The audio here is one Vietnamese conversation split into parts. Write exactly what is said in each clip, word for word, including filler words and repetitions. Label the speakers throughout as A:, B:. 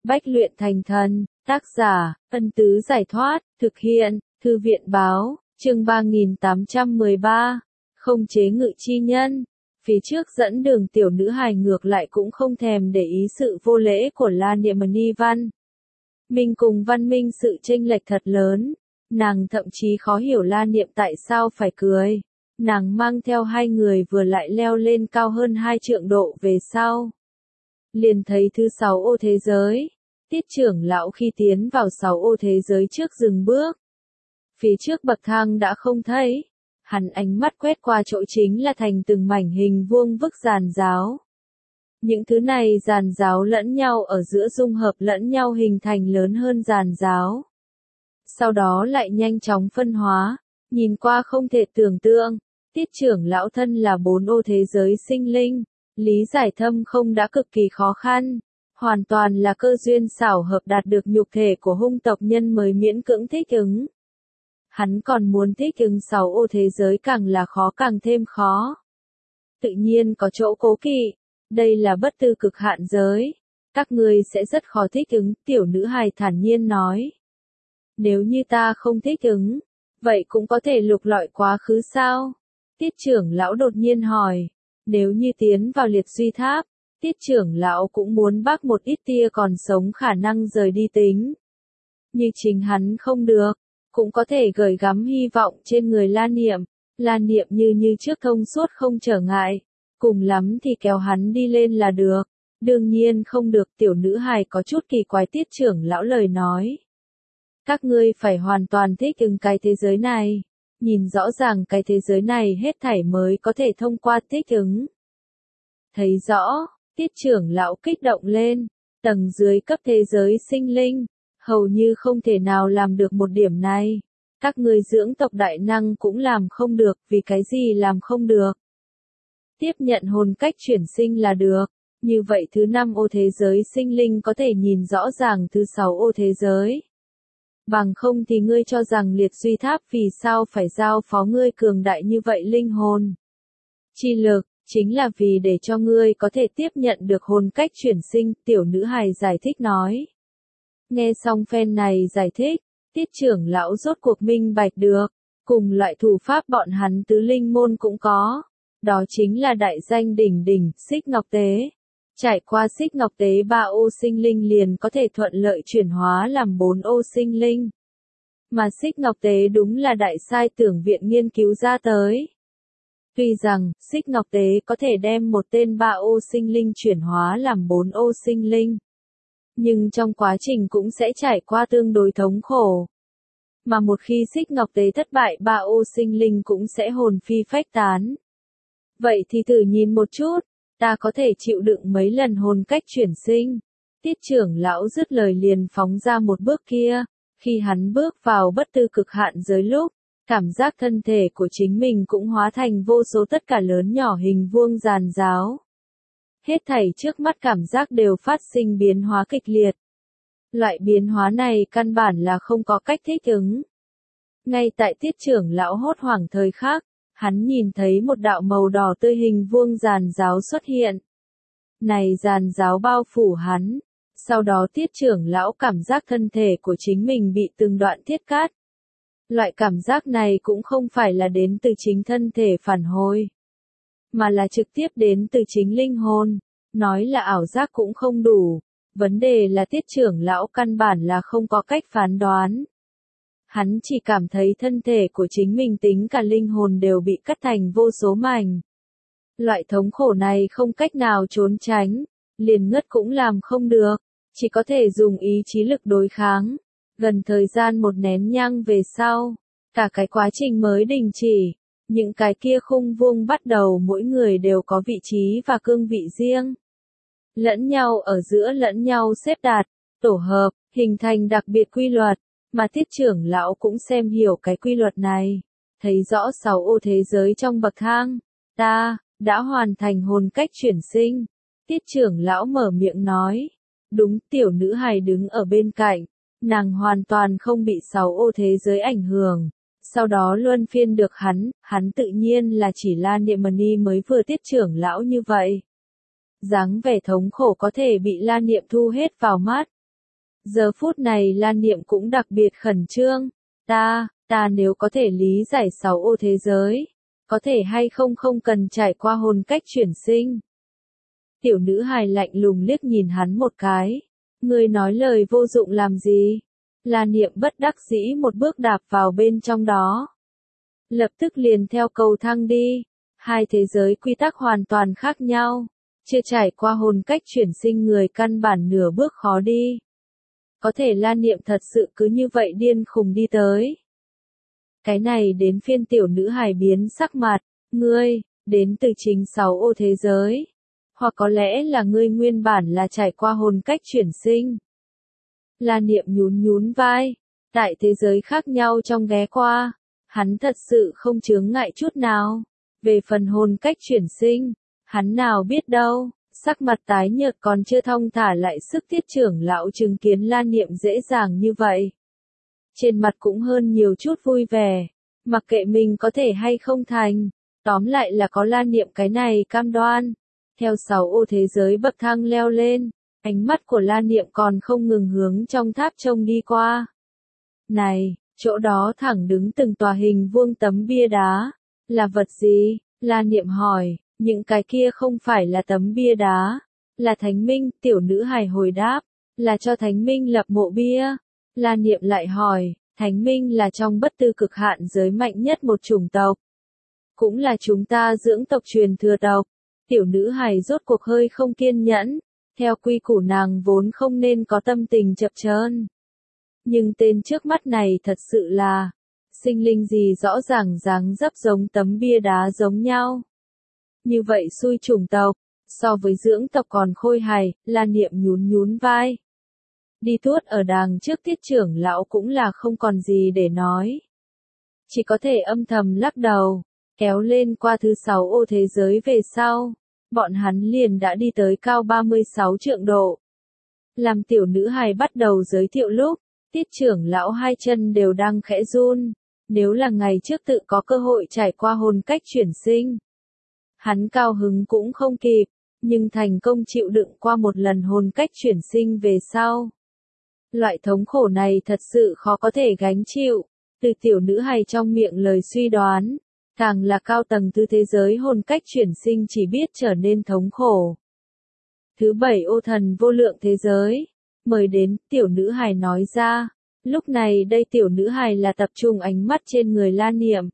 A: Bách luyện thành thần, tác giả, Ân Tứ Giải Thoát, thực hiện, Thư viện Báo, chương ba nghìn tám trăm mười ba, không chế ngự chi nhân. Phía trước dẫn đường tiểu nữ hài ngược lại cũng không thèm để ý sự vô lễ của La Niệm Ni Văn. Minh cùng Văn Minh sự chênh lệch thật lớn, nàng thậm chí khó hiểu La Niệm tại sao phải cười. Nàng mang theo hai người vừa lại leo lên cao hơn hai trượng độ về sau. Liền thấy thứ sáu ô thế giới. Tiết trưởng lão khi tiến vào sáu ô thế giới trước dừng bước. Phía trước bậc thang đã không thấy. Hắn ánh mắt quét qua chỗ chính là thành từng mảnh hình vuông vức giàn giáo. Những thứ này giàn giáo lẫn nhau ở giữa dung hợp lẫn nhau hình thành lớn hơn giàn giáo. Sau đó lại nhanh chóng phân hóa, nhìn qua không thể tưởng tượng. Tiết trưởng lão thân là bốn ô thế giới sinh linh, lý giải thâm không đã cực kỳ khó khăn. Hoàn toàn là cơ duyên xảo hợp đạt được nhục thể của hung tộc nhân mới miễn cưỡng thích ứng. Hắn còn muốn thích ứng sáu ô thế giới càng là khó càng thêm khó. Tự nhiên có chỗ cố kỵ, đây là bất tư cực hạn giới. Các ngươi sẽ rất khó thích ứng, tiểu nữ hài thản nhiên nói. Nếu như ta không thích ứng, vậy cũng có thể lục lọi quá khứ sao? Tiết trưởng lão đột nhiên hỏi, nếu như tiến vào liệt duy tháp, Tiết trưởng lão cũng muốn bác một ít tia còn sống khả năng rời đi tính. Như chính hắn không được, cũng có thể gửi gắm hy vọng trên người La Niệm. La Niệm như như trước thông suốt không trở ngại, cùng lắm thì kéo hắn đi lên là được. Đương nhiên không được, tiểu nữ hài có chút kỳ quái Tiết trưởng lão lời nói. Các ngươi phải hoàn toàn thích ứng cái thế giới này. Nhìn rõ ràng cái thế giới này hết thảy mới có thể thông qua thích ứng. Thấy rõ, Tiết trưởng lão kích động lên, tầng dưới cấp thế giới sinh linh, hầu như không thể nào làm được một điểm này. Các ngươi dưỡng tộc đại năng cũng làm không được, vì cái gì làm không được. Tiếp nhận hồn cách chuyển sinh là được, như vậy thứ năm ô thế giới sinh linh có thể nhìn rõ ràng thứ sáu ô thế giới. Bằng không thì ngươi cho rằng liệt duy tháp vì sao phải giao phó ngươi cường đại như vậy linh hồn. Chi lực, chính là vì để cho ngươi có thể tiếp nhận được hồn cách chuyển sinh, tiểu nữ hài giải thích nói. Nghe xong phen này giải thích, Tiết trưởng lão rốt cuộc minh bạch được, cùng loại thủ pháp bọn hắn tứ linh môn cũng có, đó chính là đại danh đỉnh đỉnh, xích ngọc tế. Trải qua xích ngọc tế ba ô sinh linh liền có thể thuận lợi chuyển hóa làm bốn ô sinh linh. Mà xích ngọc tế đúng là đại sai tưởng viện nghiên cứu ra tới. Tuy rằng, xích ngọc tế có thể đem một tên ba ô sinh linh chuyển hóa làm bốn ô sinh linh. Nhưng trong quá trình cũng sẽ trải qua tương đối thống khổ. Mà một khi xích ngọc tế thất bại ba ô sinh linh cũng sẽ hồn phi phách tán. Vậy thì thử nhìn một chút, ta có thể chịu đựng mấy lần hồn cách chuyển sinh. Tiết trưởng lão dứt lời liền phóng ra một bước kia. Khi hắn bước vào bất tư cực hạn giới lúc, cảm giác thân thể của chính mình cũng hóa thành vô số tất cả lớn nhỏ hình vuông giàn giáo. Hết thảy trước mắt cảm giác đều phát sinh biến hóa kịch liệt. Loại biến hóa này căn bản là không có cách thích ứng. Ngay tại Tiết trưởng lão hốt hoảng thời khắc, hắn nhìn thấy một đạo màu đỏ tươi hình vuông giàn giáo xuất hiện. Này giàn giáo bao phủ hắn. Sau đó Tiết trưởng lão cảm giác thân thể của chính mình bị từng đoạn thiết cắt. Loại cảm giác này cũng không phải là đến từ chính thân thể phản hồi, mà là trực tiếp đến từ chính linh hồn. Nói là ảo giác cũng không đủ. Vấn đề là Tiết trưởng lão căn bản là không có cách phán đoán. Hắn chỉ cảm thấy thân thể của chính mình tính cả linh hồn đều bị cắt thành vô số mảnh. Loại thống khổ này không cách nào trốn tránh, liền ngất cũng làm không được, chỉ có thể dùng ý chí lực đối kháng. Gần thời gian một nén nhang về sau, cả cái quá trình mới đình chỉ, những cái kia khung vuông bắt đầu mỗi người đều có vị trí và cương vị riêng. Lẫn nhau ở giữa lẫn nhau xếp đặt, tổ hợp, hình thành đặc biệt quy luật. Mà Tiết trưởng lão cũng xem hiểu cái quy luật này, thấy rõ sáu ô thế giới trong bậc thang. Ta, đã hoàn thành hồn cách chuyển sinh. Tiết trưởng lão mở miệng nói. Đúng, tiểu nữ hài đứng ở bên cạnh, nàng hoàn toàn không bị sáu ô thế giới ảnh hưởng. Sau đó luân phiên được hắn, hắn tự nhiên là chỉ La Niệm Ni mới vừa Tiết trưởng lão như vậy. Dáng vẻ thống khổ có thể bị La Niệm thu hết vào mắt. Giờ phút này La Niệm cũng đặc biệt khẩn trương. Ta, ta nếu có thể lý giải sáu ô thế giới, có thể hay không không cần trải qua hồn cách chuyển sinh. Tiểu nữ hài lạnh lùng liếc nhìn hắn một cái. Ngươi nói lời vô dụng làm gì? La Niệm bất đắc dĩ một bước đạp vào bên trong đó. Lập tức liền theo cầu thang đi. Hai thế giới quy tắc hoàn toàn khác nhau. Chưa trải qua hồn cách chuyển sinh người căn bản nửa bước khó đi. Có thể La Niệm thật sự cứ như vậy điên khùng đi tới. Cái này đến phiên tiểu nữ hài biến sắc mặt. Ngươi, đến từ chính sáu ô thế giới. Hoặc có lẽ là ngươi nguyên bản là trải qua hồn cách chuyển sinh. La Niệm nhún nhún vai. Tại thế giới khác nhau trong ghé qua. Hắn thật sự không chướng ngại chút nào. Về phần hồn cách chuyển sinh, hắn nào biết đâu. Sắc mặt tái nhợt còn chưa thong thả lại sức tiết trưởng lão chứng kiến La Niệm dễ dàng như vậy. Trên mặt cũng hơn nhiều chút vui vẻ. Mặc kệ mình có thể hay không thành. Tóm lại là có La Niệm cái này cam đoan. Theo sáu ô thế giới bậc thang leo lên. Ánh mắt của La Niệm còn không ngừng hướng trong tháp trông đi qua. Này, chỗ đó thẳng đứng từng tòa hình vuông tấm bia đá. Là vật gì? La Niệm hỏi. Những cái kia không phải là tấm bia đá. Là thánh minh, tiểu nữ hài hồi đáp. Là cho thánh minh lập mộ bia. La Niệm lại hỏi. Thánh minh là trong bất tư cực hạn giới mạnh nhất một chủng tộc. Cũng là chúng ta dưỡng tộc truyền thừa tộc. Tiểu nữ hài rốt cuộc hơi không kiên nhẫn. Theo quy củ nàng vốn không nên có tâm tình chập chờn. Nhưng tên trước mắt này thật sự là sinh linh gì rõ ràng dáng dấp giống tấm bia đá giống nhau. Như vậy xui chủng tộc, so với dưỡng tộc còn khôi hài, La Niệm nhún nhún vai. Đi tuốt ở đàng trước tiết trưởng lão cũng là không còn gì để nói. Chỉ có thể âm thầm lắc đầu, kéo lên qua thứ sáu ô thế giới về sau. Bọn hắn liền đã đi tới cao ba mươi sáu trượng độ. Làm tiểu nữ hài bắt đầu giới thiệu lúc, tiết trưởng lão hai chân đều đang khẽ run. Nếu là ngày trước tự có cơ hội trải qua hồn cách chuyển sinh. Hắn cao hứng cũng không kịp, nhưng thành công chịu đựng qua một lần hồn cách chuyển sinh về sau. Loại thống khổ này thật sự khó có thể gánh chịu, từ tiểu nữ hài trong miệng lời suy đoán. Càng là cao tầng thứ thế giới hồn cách chuyển sinh chỉ biết trở nên thống khổ. Thứ bảy ô thần vô lượng thế giới. Mời đến, tiểu nữ hài nói ra. Lúc này đây tiểu nữ hài là tập trung ánh mắt trên người La Niệm.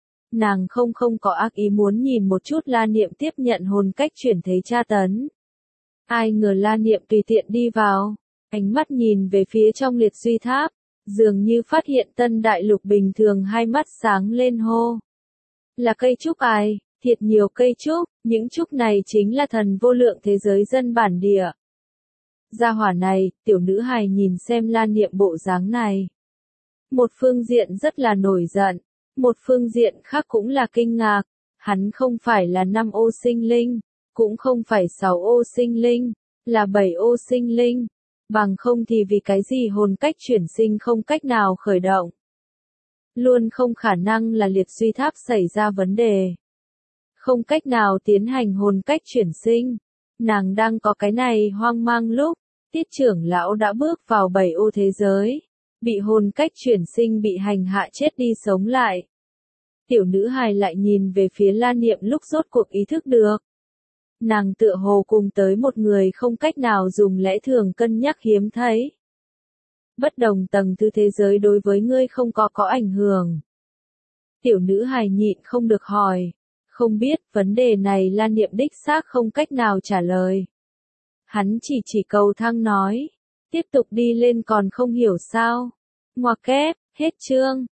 A: Nàng không không có ác ý muốn nhìn một chút La Niệm tiếp nhận hồn cách chuyển thế tra tấn. Ai ngờ La Niệm tùy tiện đi vào. Ánh mắt nhìn về phía trong liệt duy tháp. Dường như phát hiện tân đại lục bình thường hai mắt sáng lên hô. Là cây trúc ai, thiệt nhiều cây trúc, những trúc này chính là thần vô lượng thế giới dân bản địa. Gia hỏa này, tiểu nữ hài nhìn xem La Niệm bộ dáng này. Một phương diện rất là nổi giận, một phương diện khác cũng là kinh ngạc. Hắn không phải là năm ô sinh linh, cũng không phải sáu ô sinh linh, là bảy ô sinh linh. Bằng không thì vì cái gì hồn cách chuyển sinh không cách nào khởi động. Luôn không khả năng là liệt duy tháp xảy ra vấn đề. Không cách nào tiến hành hồn cách chuyển sinh. Nàng đang có cái này hoang mang lúc, tiết trưởng lão đã bước vào bảy ô thế giới. Bị hồn cách chuyển sinh bị hành hạ chết đi sống lại. Tiểu nữ hài lại nhìn về phía La Niệm lúc rốt cuộc ý thức được. Nàng tựa hồ cùng tới một người không cách nào dùng lẽ thường cân nhắc hiếm thấy. Bất đồng tầng thứ thế giới đối với ngươi không có có ảnh hưởng. Tiểu nữ hài nhịn không được hỏi. Không biết, vấn đề này La Niệm đích xác không cách nào trả lời. Hắn chỉ chỉ cầu thang nói. Tiếp tục đi lên còn không hiểu sao. Ngoặc kép, hết chương.